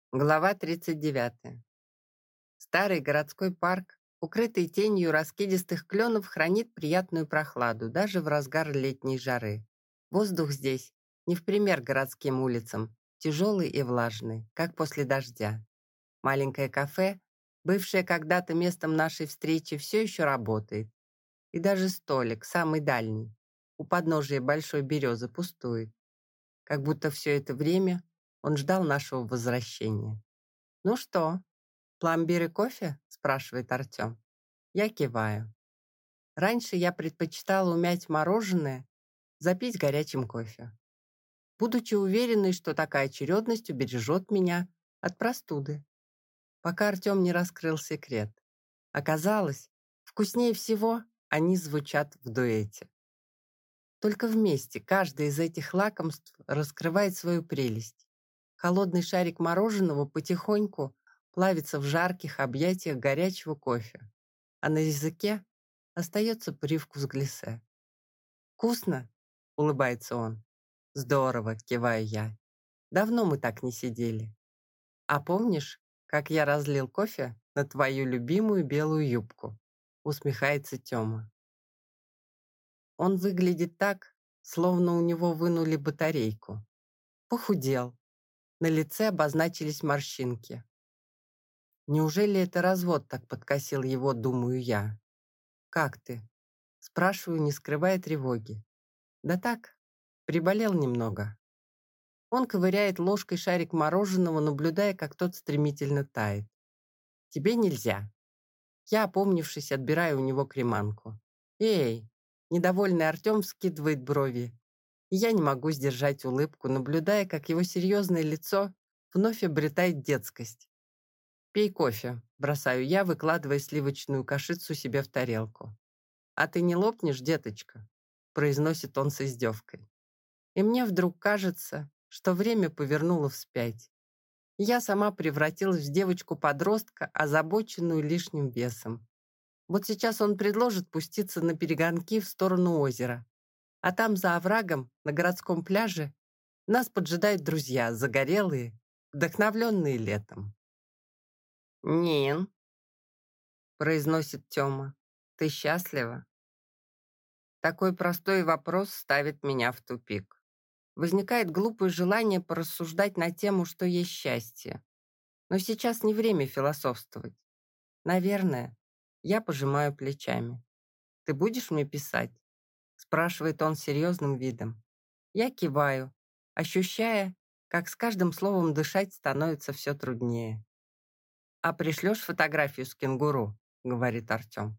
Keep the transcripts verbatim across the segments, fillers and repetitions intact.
Глава тридцать девятая. Старый городской парк, укрытый тенью раскидистых кленов, хранит приятную прохладу даже в разгар летней жары. Воздух здесь, не в пример городским улицам, тяжелый и влажный, как после дождя. Маленькое кафе, бывшее когда-то местом нашей встречи, все еще работает. И даже столик, самый дальний, у подножия большой березы, пустует. Как будто все это время он ждал нашего возвращения. «Ну что, пломбир и кофе?» — спрашивает Артем. Я киваю. Раньше я предпочитала умять мороженое, запить горячим кофе, будучи уверенной, что такая очередность убережет меня от простуды, пока Артем не раскрыл секрет. Оказалось, вкуснее всего они звучат в дуэте. Только вместе каждое из этих лакомств раскрывает свою прелесть. Холодный шарик мороженого потихоньку плавится в жарких объятиях горячего кофе, а на языке остается привкус глиссе. «Вкусно?» — улыбается он. «Здорово!» — киваю я. «Давно мы так не сидели. А помнишь, как я разлил кофе на твою любимую белую юбку?» — усмехается Тёма. Он выглядит так, словно у него вынули батарейку. Похудел. На лице обозначились морщинки. Неужели это развод так подкосил его, думаю я? «Как ты?» — спрашиваю, не скрывая тревоги. «Да так, приболел немного». Он ковыряет ложкой шарик мороженого, наблюдая, как тот стремительно тает. «Тебе нельзя». Я, опомнившись, отбираю у него креманку. «Эй!» — недовольный Артем вскидывает брови. И я не могу сдержать улыбку, наблюдая, как его серьезное лицо вновь обретает детскость. «Пей кофе», — бросаю я, выкладывая сливочную кашицу себе в тарелку. «А ты не лопнешь, деточка?» — произносит он с издевкой. И мне вдруг кажется, что время повернуло вспять. Я сама превратилась в девочку-подростка, озабоченную лишним весом. Вот сейчас он предложит пуститься на перегонки в сторону озера. А там, за оврагом, на городском пляже, нас поджидают друзья, загорелые, вдохновленные летом. «Нин», — произносит Тёма, — «ты счастлива?» Такой простой вопрос ставит меня в тупик. Возникает глупое желание порассуждать на тему, что есть счастье. Но сейчас не время философствовать. Наверное, я пожимаю плечами. «Ты будешь мне писать?» — спрашивает он серьезным видом. Я киваю, ощущая, как с каждым словом дышать становится все труднее. «А пришлешь фотографию с кенгуру?» — говорит Артем.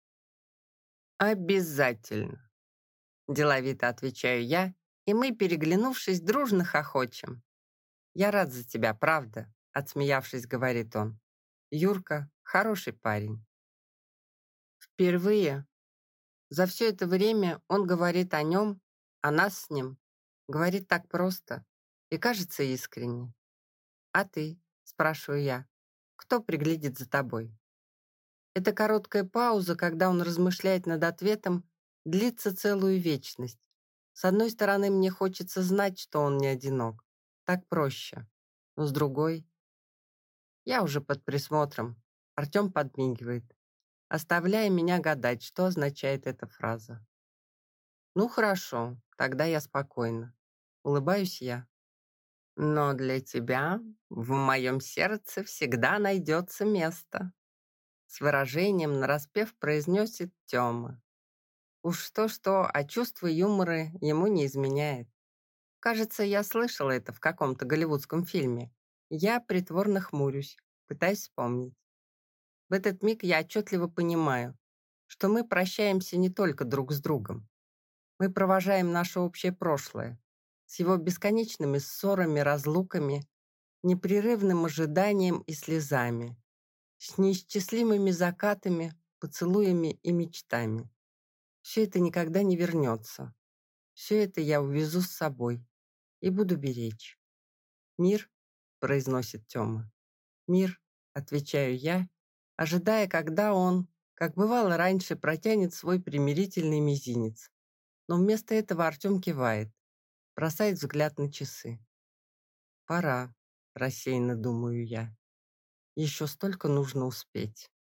«Обязательно», — деловито отвечаю я, и мы, переглянувшись, дружно хохочем. «Я рад за тебя, правда», — отсмеявшись, говорит он. «Юрка — хороший парень». Впервые за все это время он говорит о нем, о нас с ним. Говорит так просто и кажется искренне. «А ты?» — спрашиваю я. «Кто приглядит за тобой?» Эта короткая пауза, когда он размышляет над ответом, длится целую вечность. С одной стороны, мне хочется знать, что он не одинок. Так проще. Но с другой... Я уже под присмотром. Артем подмигивает, оставляя меня гадать, что означает эта фраза. «Ну хорошо, тогда я спокойна». Улыбаюсь я. «Но для тебя в моем сердце всегда найдется место», с выражением нараспев произносит Тёма. Уж что-что, а чувство юмора ему не изменяет. Кажется, я слышала это в каком-то голливудском фильме. Я притворно хмурюсь, пытаясь вспомнить. В этот миг я отчетливо понимаю, что мы прощаемся не только друг с другом. Мы провожаем наше общее прошлое с его бесконечными ссорами, разлуками, непрерывным ожиданием и слезами, с неисчислимыми закатами, поцелуями и мечтами. Все это никогда не вернется. Все это я увезу с собой и буду беречь. «Мир», — произносит Тёма. «Мир», — отвечаю я, ожидая, когда он, как бывало раньше, протянет свой примирительный мизинец. Но вместо этого Артем кивает, бросает взгляд на часы. «Пора». рассеянно думаю я. Еще столько нужно успеть.